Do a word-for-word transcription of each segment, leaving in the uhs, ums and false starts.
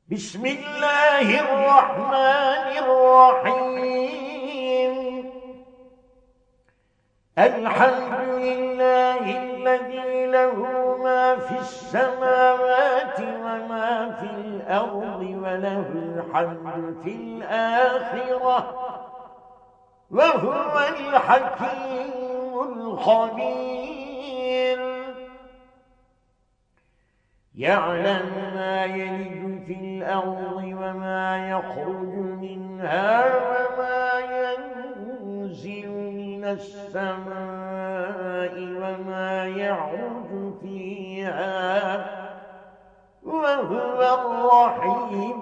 بسم الله الرحمن الرحيم. الحمد لله الذي له ما في السماوات وما في الأرض وله الحمد في الآخرة وهو الحكيم الخبير. يعلم ما يلج في الأرض وما يخرج منها وما ينزل من السماء وما يعرج فيها وهو الرحيم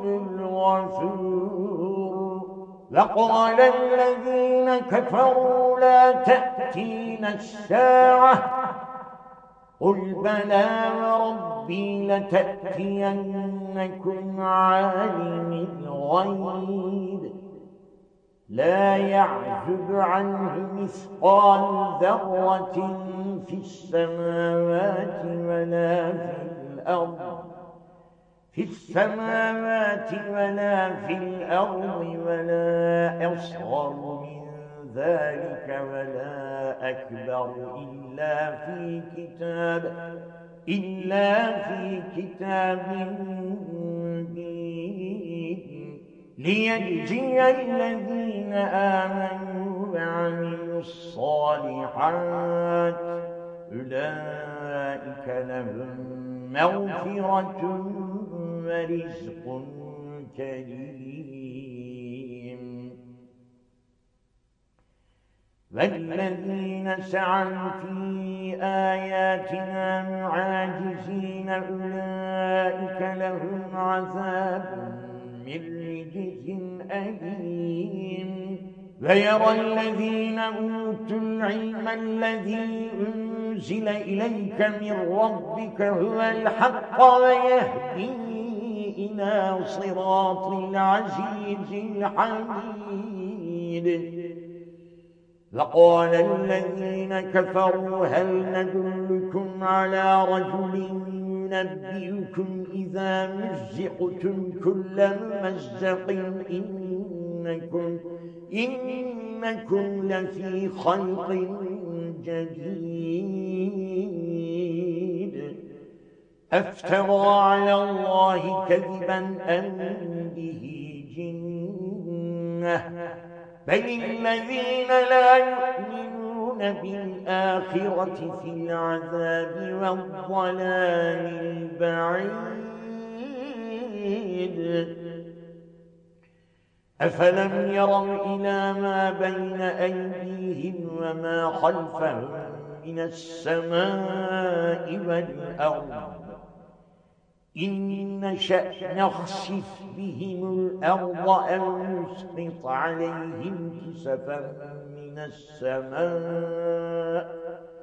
الغفور. وقال الذين كفروا لا تأتينا الساعة قل بلى وربي لتأتينكم عالم الغيب لا يعزب عنه مثقال ذرة في السماوات ولا في الأرض في السماوات ولا في الأرض ولا أصغر من ذلك ولا أكبر إلا في كتاب إلا في كتاب مبين ليجزي الذين آمنوا وعملوا الصالحات أولئك لهم مغفرة ورزق كريم. والذين سعوا في آياتنا معاجزين أولئك لهم عذاب من رجز أليم. ويرى الذين أوتوا العلم الذي أنزل إليك من ربك هو الحق ويهدي إلى صراط العزيز الحميد. وقال الذين كفروا هل ندلكم على رجل ينبئكم إذا مزقتم كل ممزق إنكم, إنكم لفي خلق جديد أفترى على الله كذبا أم به جنة بل الذين لا يؤمنون بالآخرة في العذاب والضلال البعيد. أفلم يروا إلى ما بين أيديهم وما خلفهم من السماء والأرض إن نشأ نخسف بهم الأرض أو نسقط عليهم كسفا من السماء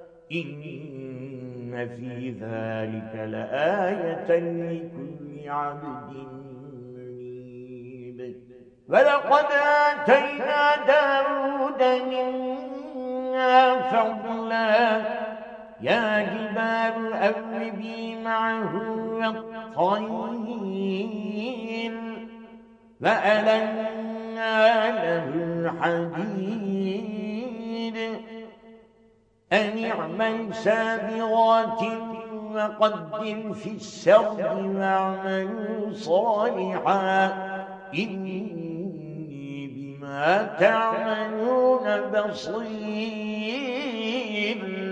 إن في ذلك لآية لكل عبد منيب. ولقد آتينا داود منا فضلا يا جبال أوبي معه والطير وألنا له الحديد أن اعمل سابغات وقدر في السرد واعملوا صالحا إني بما تعملون بصير.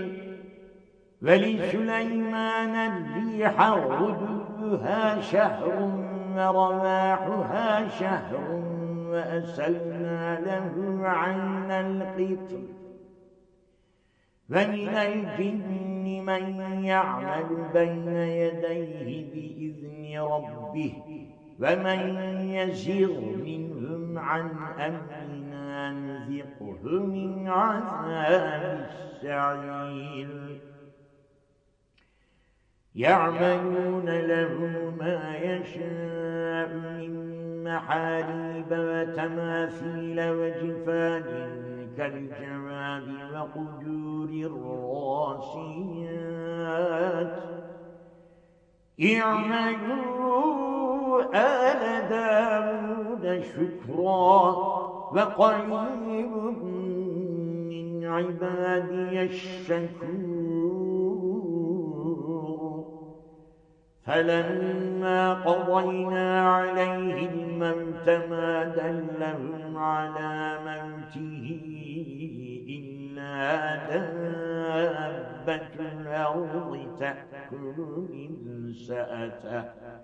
ولسليمان الريح غدوها شهر ورواحها شهر وأسلنا له عين القطر. ومن الجن من يعمل بين يديه بإذن ربه ومن يزغ منهم عن أمرنا نذقه من عذاب السعير. يعملون له ما يشاء من محاريب وتماثيل وجفان كالجواب وقدور الراسيات اعملوا آل داود شكرا وقليل من عبادي الشكور فلما قضينا عليه الموت ما دلهم على موته إلا دابة الأرض تأكل من سأته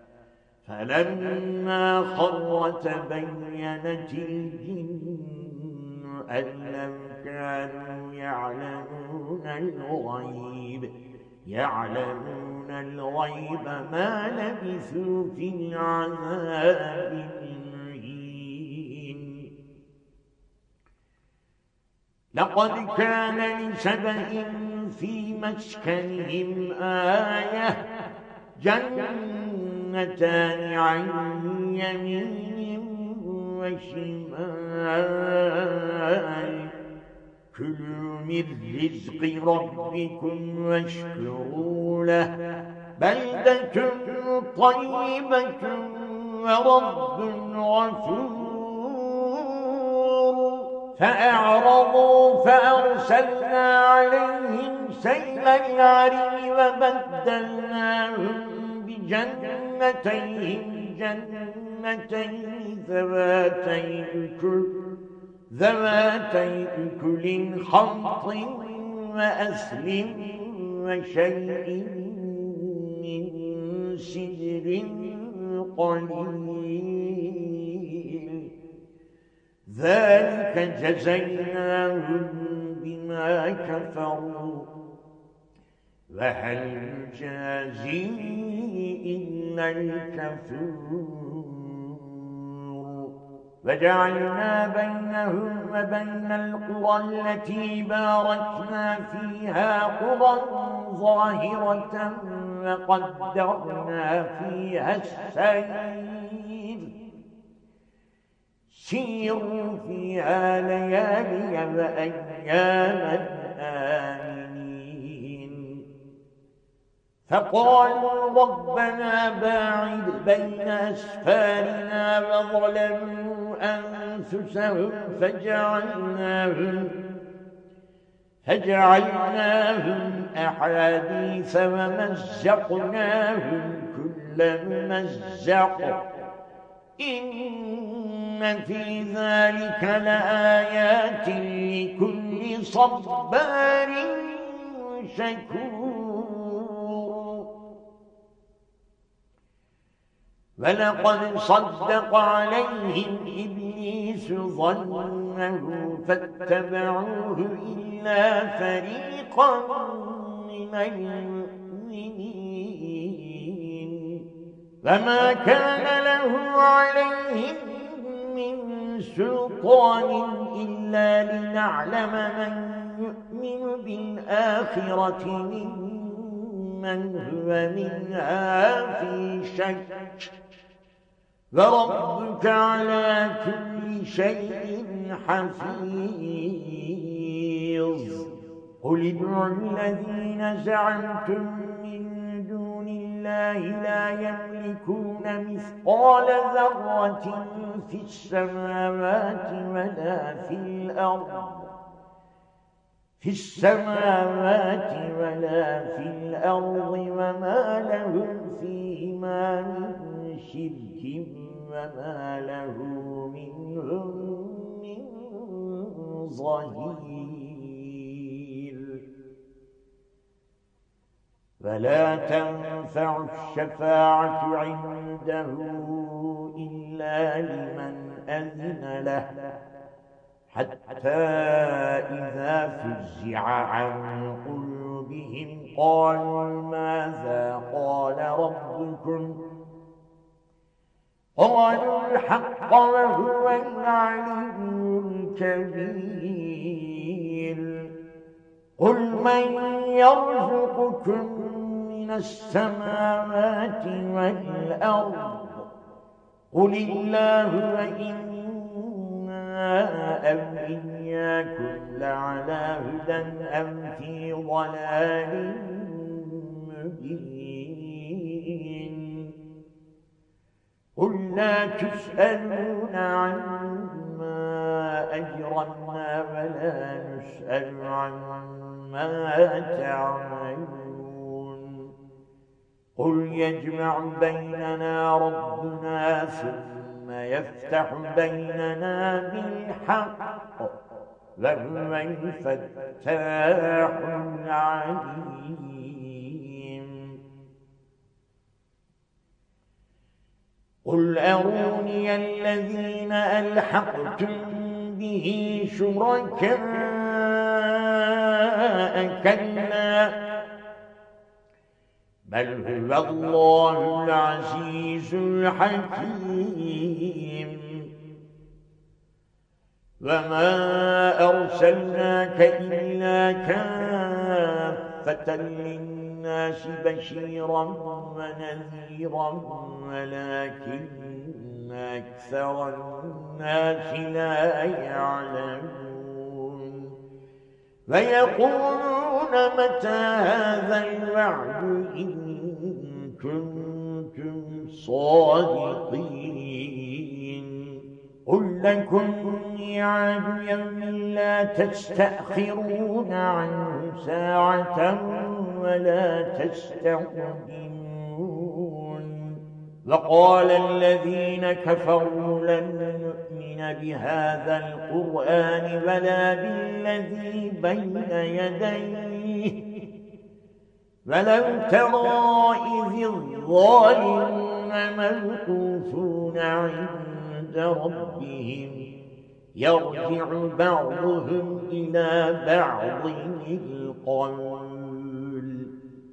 فلما خر تبينت الجن أن لو كانوا يعلمون الغيب يعلمون الغيب ما لبثوا في العذاب المهين لقد كان لسبأ في مسكنهم آية جنتان عن يمين وشمال كلوا من رزق ربكم واشكروا له بلدة طيبة ورب غفور فأعرضوا فأرسلنا عليهم سيل العرم وبدلناهم بجنتين جنتين ذواتي أكل ذواتي أكل خمط وأثل وشيء من سدر قليل ذلك جزيناهم بما كفروا وهل نجازي إلا الكفور وجعلنا بينهم وبين القرى التي باركنا فيها قرى ظاهرة وقدرنا فيها السير سيروا فيها ليالي وأياما آمنين فقالوا ربنا باعد بين أسفارنا وظلموا أنفسهم فجعلناهم فجعلناهم أحاديث ومزقناهم كل ممزق إن في ذلك لآيات لكل صبار شكور ولقد صدق عليهم إبليس ظنه فاتبعوه إلا فريقا من المؤمنين وما كان له عليهم من سلطان إلا لنعلم من يؤمن بالآخرة ممن هو منها في شك وربك على كل شيء حفيظ قل ادعوا الذين زعمتم من دون الله لا يملكون مثقال ذرة في السماوات ولا في الأرض في السماوات ولا في الأرض وما لهم فيهما من شرك وما له منهم من ظهير فلا تنفع الشفاعة عنده إلا لمن أذن له حتى إذا فزع عن قلوبهم قالوا ماذا قال ربكم قالوا الحق وهو العلي الكبير قل من يرزقكم من السماوات والأرض قل الله وإنا أو إياكم لعلى هدى أم في ضلال مبين لا تسألون عما أجرمنا ولا نسأل عما تعملون قل يجمع بيننا ربنا ثم يفتح بيننا بالحق وهو الفتاح العليم قل أروني الذين ألحقتم به شركاء كلا بل هو الله العزيز الحكيم وما أرسلناك إلا كافة للناس بشيرا ونذيرا ولكن أكثر الناس لا يعلمون ويقولون متى هذا الوعد إن كنتم صادقين قل لكم ميعاد يوم لا تستأخرون عنه ساعة ولا تستقدمون وقال الذين كفروا لن نؤمن بهذا القرآن ولا بالذي بين يديه ولو ترى إذ الظالمون موقوفون عند ربهم يرجع بعضهم إلى بعض القول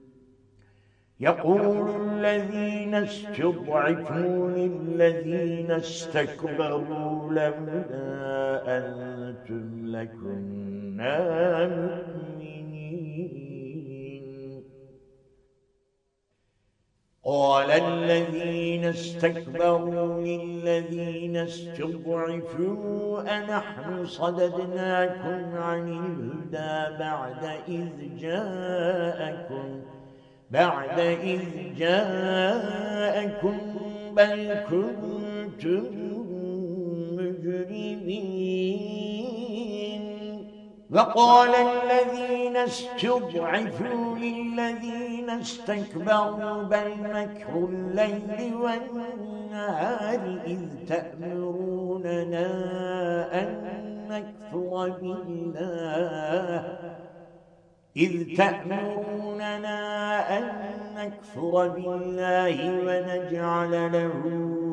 يقول الذين استضعفوا للذين استكبروا لولا أنتم لكنا مؤمنين قال الذين استكبروا للذين استضعفوا أنحن صددناكم عن الهدى بعد إذ جاءكم بعد إذ جاءكم بل كنتم مجرمين وقال الذين استضعفوا للذين استكبروا بل مكر الليل والنهار إذ تأمروننا أن نكفر بالله إذ تأمروننا أن نكفر بالله ونجعل له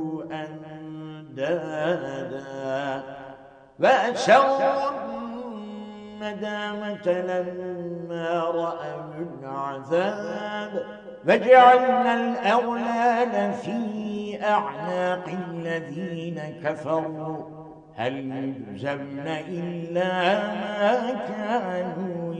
أندادا وأسروا الندامة لما رأوا العذاب وجعلنا الأغلال في أعناق الذين كفروا هل يجزون إلا ما كانوا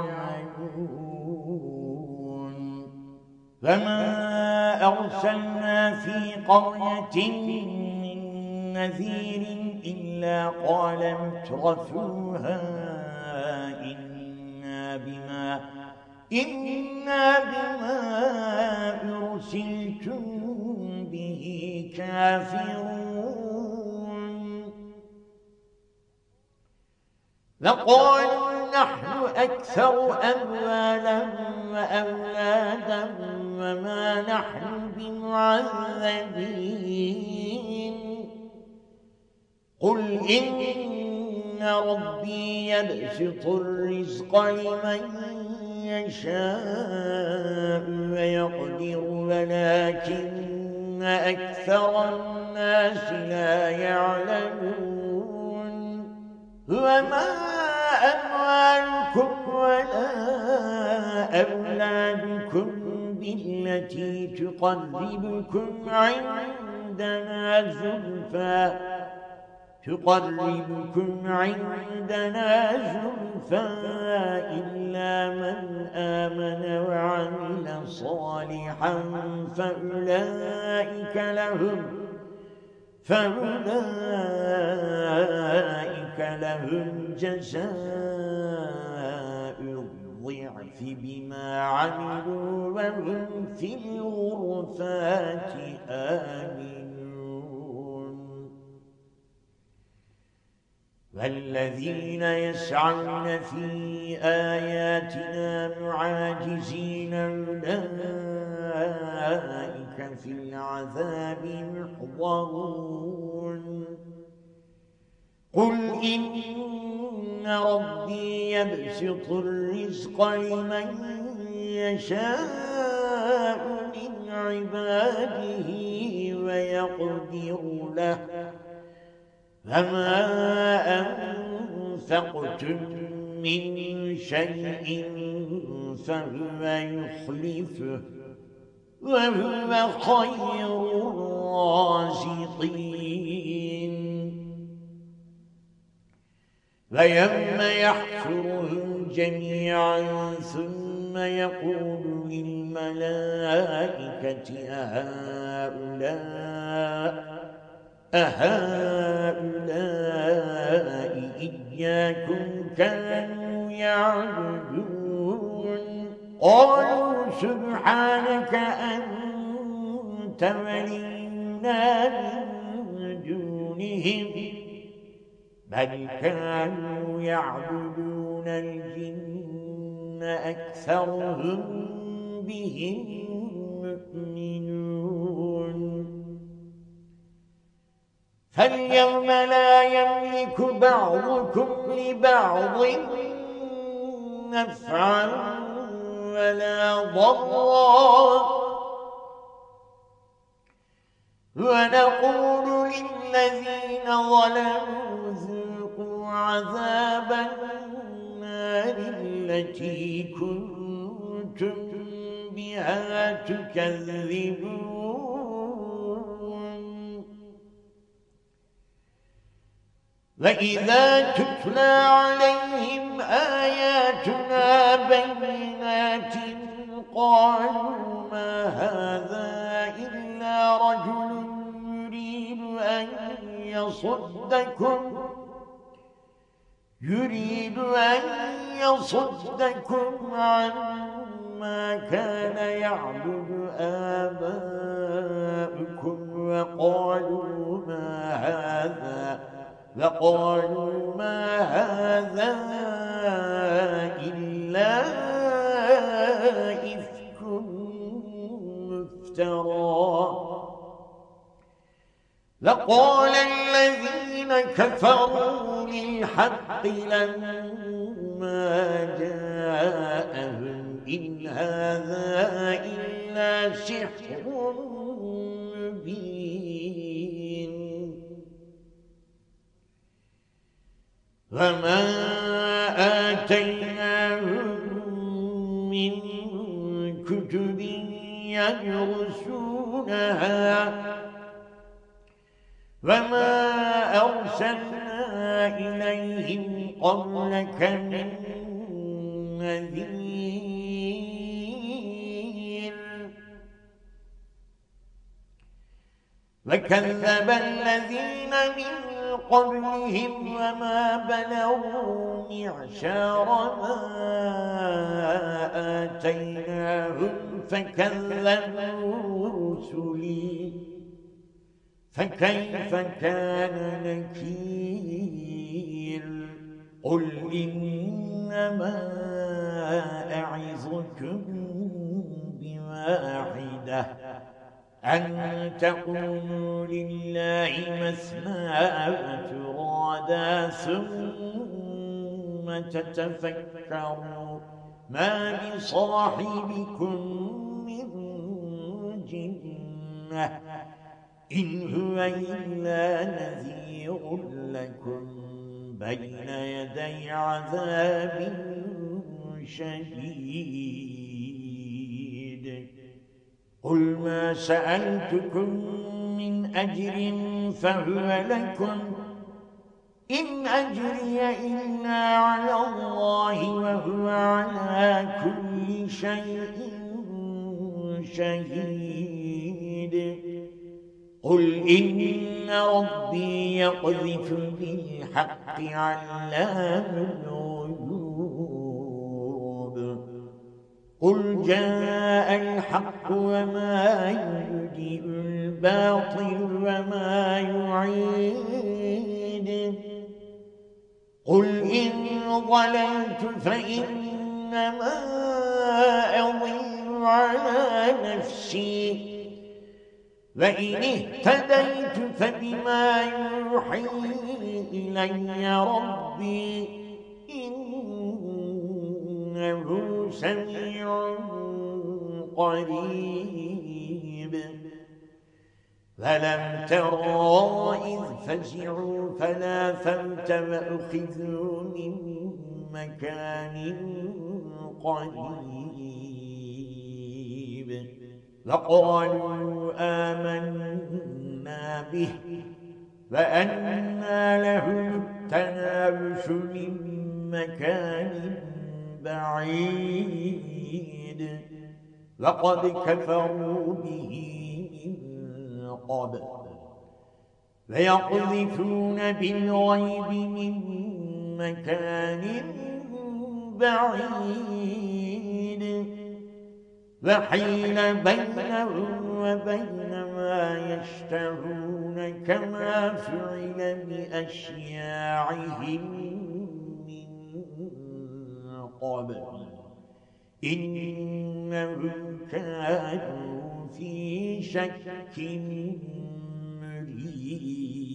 يعملون فما أرسلنا في قرية من نذير إلا قال مترفوها إنا بما إنا بما أرسلتم به كافرون لقالوا نحن أكثر أموالا وأولادا وما نحن بمعذبين قل إن ربي يبسط الرزق لمن يشاء ويقدر ولكن أكثر الناس لا يعلمون وما أموالكم ولا أولادكم بالتي تقربكم عندنا زلفى تقربكم عندنا زلفى إلا من آمن وعمل صالحا فأولئك لهم فأولئك لهم جزاء الضعف بما عملوا وهم في الغرفات آمنون والذين يسعون في آياتنا معاجزين أولئك في العذاب محضرون قل إن ربي يبسط الرزق لمن يشاء من عباده ويقدر له فما أنفقتم من شيء فهو يخلفه وهو خير الرازقين ويوم يحشرهم جميعا ثم يقول للملائكة أهؤلاء أهؤلاء إياكم كانوا يعبدون قالوا سبحانك أنت ولينا من دونهم بل كانوا يعبدون الجن أكثرهم بهم مؤمنون فاليوم لا يملك بعضكم لبعض نفعا ولا ضرا ونقول للذين ظلموا ذوقوا عذاب النار التي كنتم بها تكذبون وإذا تتلى عليهم آياتنا بينات قالوا ما هذا إلا رجل يريد أن يصدكم يريد أن يصدكم عما كان يعبد آباؤكم وقالوا ما هذا وقالوا ما هذا إلا إفك مفترى وقال الذين كفروا للحق لما جاءهم إن هذا إلا سحر مبين وما آتيناهم من كتب يدرسونها وما أرسلنا إليهم قبلك من نذير وكذب الذين من قبلهم وما بلغوا معشار ما آتيناهم فكذبوا رسلي فكيف كان نكير قل إنما أعظكم بواحدة أن تقولوا لله مثنى وفرادا ثم تتفكروا ما بصاحبكم من جنة إن هو إلا نذير لكم بين يدي عذاب شديد قل ما سألتكم من أجر فهو لكم إن أجري إلا على الله وهو على كل شيء شهيد قل إن ربي يقذف بالحق علام الغيوب قل جاء الحق وما يبدئ الباطل وما يعيد قل إن ضللت فإنما أضل على نفسي وإن اهتديت فبما يوحي إلي ربي إنه سميع قريب فلم تروا إذ فزعوا فلا فوت وأخذوا من مكان قريب وقالوا آمنا به فأنى لهم التناوش من مكان بعيد لقد كفروا به من قبل فيقذفون بالغيب من مكان بعيد وحيل بينهم وبين ما يشتهون كما فعل بأشياعهم من قبل إنهم كانوا في شك مريب